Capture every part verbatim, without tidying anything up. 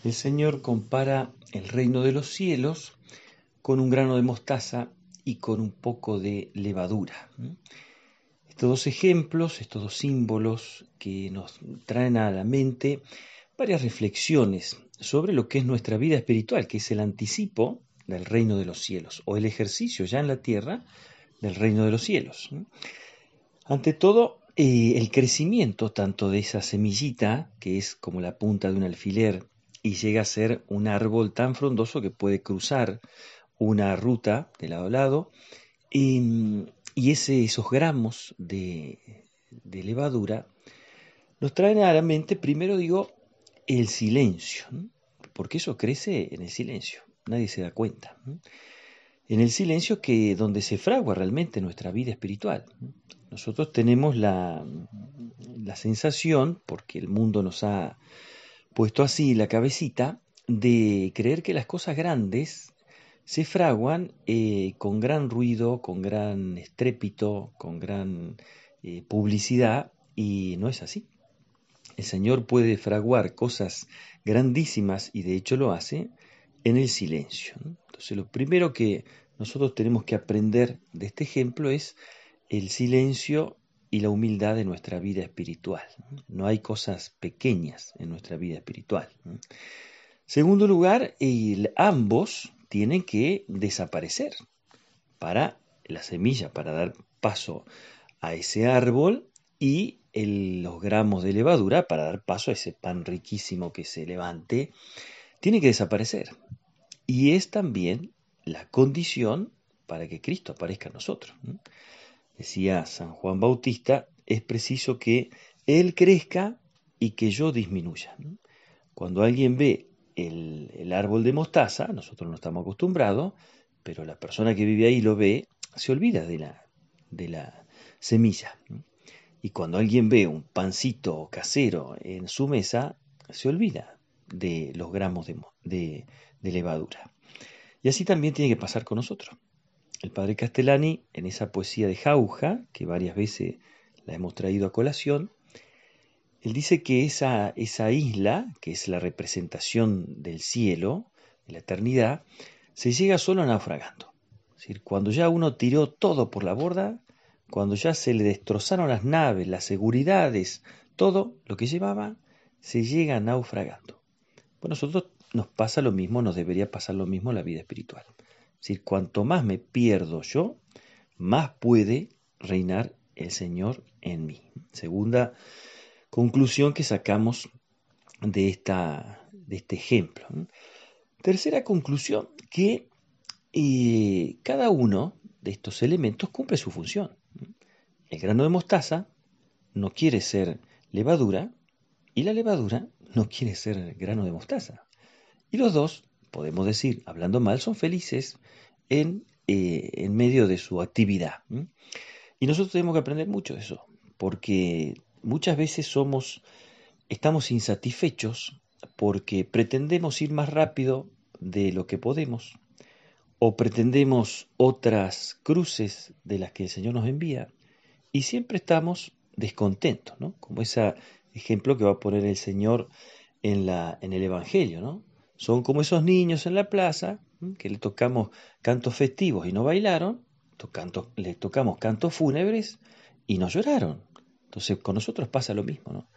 El Señor compara el reino de los cielos con un grano de mostaza y con un poco de levadura. Estos dos ejemplos, estos dos símbolos que nos traen a la mente varias reflexiones sobre lo que es nuestra vida espiritual, que es el anticipo del reino de los cielos, o el ejercicio ya en la tierra del reino de los cielos. Ante todo, eh, el crecimiento tanto de esa semillita, que es como la punta de un alfiler, y llega a ser un árbol tan frondoso que puede cruzar una ruta de lado a lado, y, y ese, esos gramos de, de levadura nos traen a la mente, primero digo, el silencio, ¿no? Porque eso crece en el silencio, nadie se da cuenta, ¿no? En el silencio que donde se fragua realmente nuestra vida espiritual. Nosotros tenemos la, la sensación, porque el mundo nos ha puesto así la cabecita, de creer que las cosas grandes se fraguan eh, con gran ruido, con gran estrépito, con gran eh, publicidad, y no es así. El Señor puede fraguar cosas grandísimas, y de hecho lo hace, en el silencio, ¿no? Entonces lo primero que nosotros tenemos que aprender de este ejemplo es el silencio y la humildad de nuestra vida espiritual. No hay cosas pequeñas en nuestra vida espiritual. Segundo lugar, el, ambos tienen que desaparecer para la semilla, para dar paso a ese árbol, y el, los gramos de levadura para dar paso a ese pan riquísimo que se levante, tiene que desaparecer. Y es también la condición para que Cristo aparezca en nosotros. Decía San Juan Bautista, es preciso que Él crezca y que yo disminuya. Cuando alguien ve el, el árbol de mostaza, nosotros no estamos acostumbrados, pero la persona que vive ahí lo ve, se olvida de la, de la semilla. Y cuando alguien ve un pancito casero en su mesa, se olvida de los gramos de, de, de levadura. Y así también tiene que pasar con nosotros. El padre Castellani, en esa poesía de Jauja, que varias veces la hemos traído a colación, él dice que esa, esa isla, que es la representación del cielo, de la eternidad, se llega solo naufragando. Es decir, cuando ya uno tiró todo por la borda, cuando ya se le destrozaron las naves, las seguridades, todo lo que llevaba, se llega naufragando. Bueno, a nosotros nos pasa lo mismo, nos debería pasar lo mismo en la vida espiritual. Es decir, cuanto más me pierdo yo, más puede reinar el Señor en mí. Segunda conclusión que sacamos de, esta, de este ejemplo. Tercera conclusión, que eh, cada uno de estos elementos cumple su función. El grano de mostaza no quiere ser levadura, y la levadura no quiere ser grano de mostaza. Y los dos, podemos decir, hablando mal, son felices en, eh, en medio de su actividad. Y nosotros tenemos que aprender mucho de eso, porque muchas veces somos, estamos insatisfechos porque pretendemos ir más rápido de lo que podemos, o pretendemos otras cruces de las que el Señor nos envía, y siempre estamos descontentos, ¿no? Como ese ejemplo que va a poner el Señor en, la, en el Evangelio, ¿no? Son como esos niños en la plaza, ¿m? Que le tocamos cantos festivos y no bailaron, tocando, le tocamos cantos fúnebres y no lloraron. Entonces con nosotros pasa lo mismo, ¿no?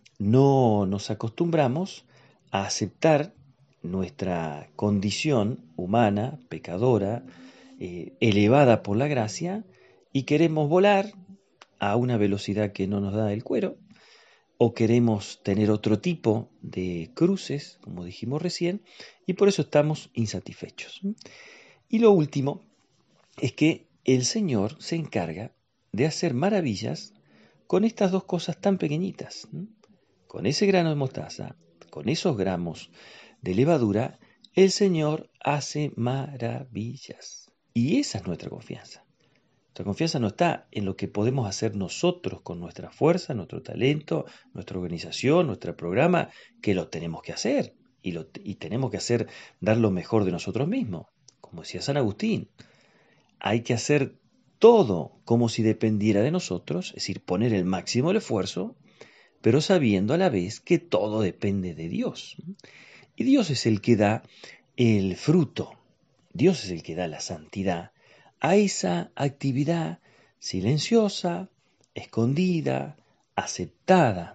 No nos acostumbramos a aceptar nuestra condición humana, pecadora, eh, elevada por la gracia, y queremos volar a una velocidad que no nos da el cuero, o queremos tener otro tipo de cruces, como dijimos recién, y por eso estamos insatisfechos. Y lo último es que el Señor se encarga de hacer maravillas con estas dos cosas tan pequeñitas. Con ese grano de mostaza, con esos gramos de levadura, el Señor hace maravillas. Y esa es nuestra confianza. Nuestra confianza no está en lo que podemos hacer nosotros con nuestra fuerza, nuestro talento, nuestra organización, nuestro programa, que lo tenemos que hacer. Y, lo, y tenemos que hacer, dar lo mejor de nosotros mismos. Como decía San Agustín, hay que hacer todo como si dependiera de nosotros, es decir, poner el máximo del esfuerzo, pero sabiendo a la vez que todo depende de Dios. Y Dios es el que da el fruto, Dios es el que da la santidad a esa actividad silenciosa, escondida, aceptada.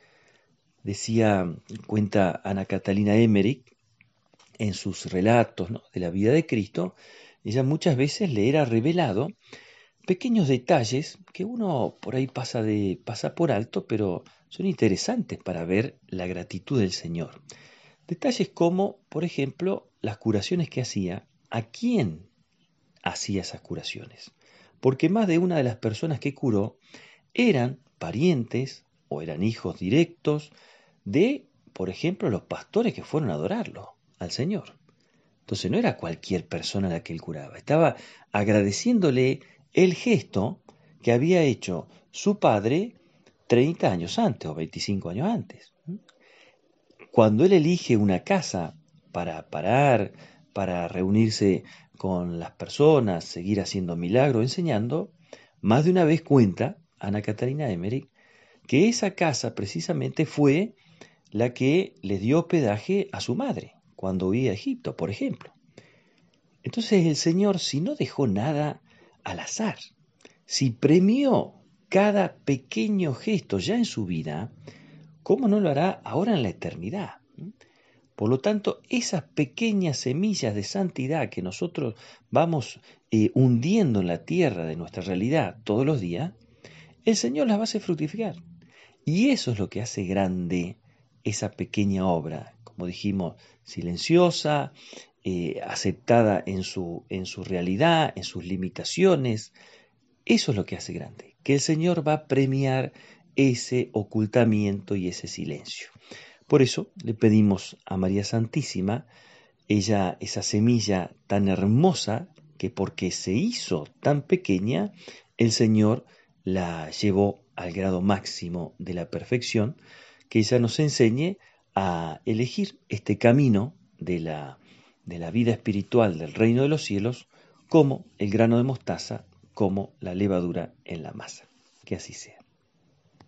Decía, cuenta Ana Catalina Emmerich en sus relatos, ¿no?, de la vida de Cristo, ella muchas veces le era revelado pequeños detalles que uno por ahí pasa, de, pasa por alto, pero son interesantes para ver la gratitud del Señor. Detalles como, por ejemplo, las curaciones que hacía, a quién hacía esas curaciones. Porque más de una de las personas que curó eran parientes o eran hijos directos de, por ejemplo, los pastores que fueron a adorarlo al Señor. Entonces no era cualquier persona la que él curaba, estaba agradeciéndole el gesto que había hecho su padre treinta años antes o veinticinco años antes. Cuando él elige una casa para parar, para reunirse con las personas, seguir haciendo milagros, enseñando, más de una vez cuenta Ana Catalina Emmerich que esa casa precisamente fue la que le dio hospedaje a su madre cuando huía a Egipto, por ejemplo. Entonces el Señor, si no dejó nada al azar, si premió cada pequeño gesto ya en su vida, ¿cómo no lo hará ahora en la eternidad? Por lo tanto, esas pequeñas semillas de santidad que nosotros vamos eh, hundiendo en la tierra de nuestra realidad todos los días, el Señor las va a hacer fructificar. Y eso es lo que hace grande esa pequeña obra, como dijimos, silenciosa, eh, aceptada en su, en su realidad, en sus limitaciones. Eso es lo que hace grande, que el Señor va a premiar ese ocultamiento y ese silencio. Por eso le pedimos a María Santísima, ella, esa semilla tan hermosa, que porque se hizo tan pequeña, el Señor la llevó al grado máximo de la perfección, que ella nos enseñe a elegir este camino de la, de la vida espiritual del reino de los cielos como el grano de mostaza, como la levadura en la masa. Que así sea.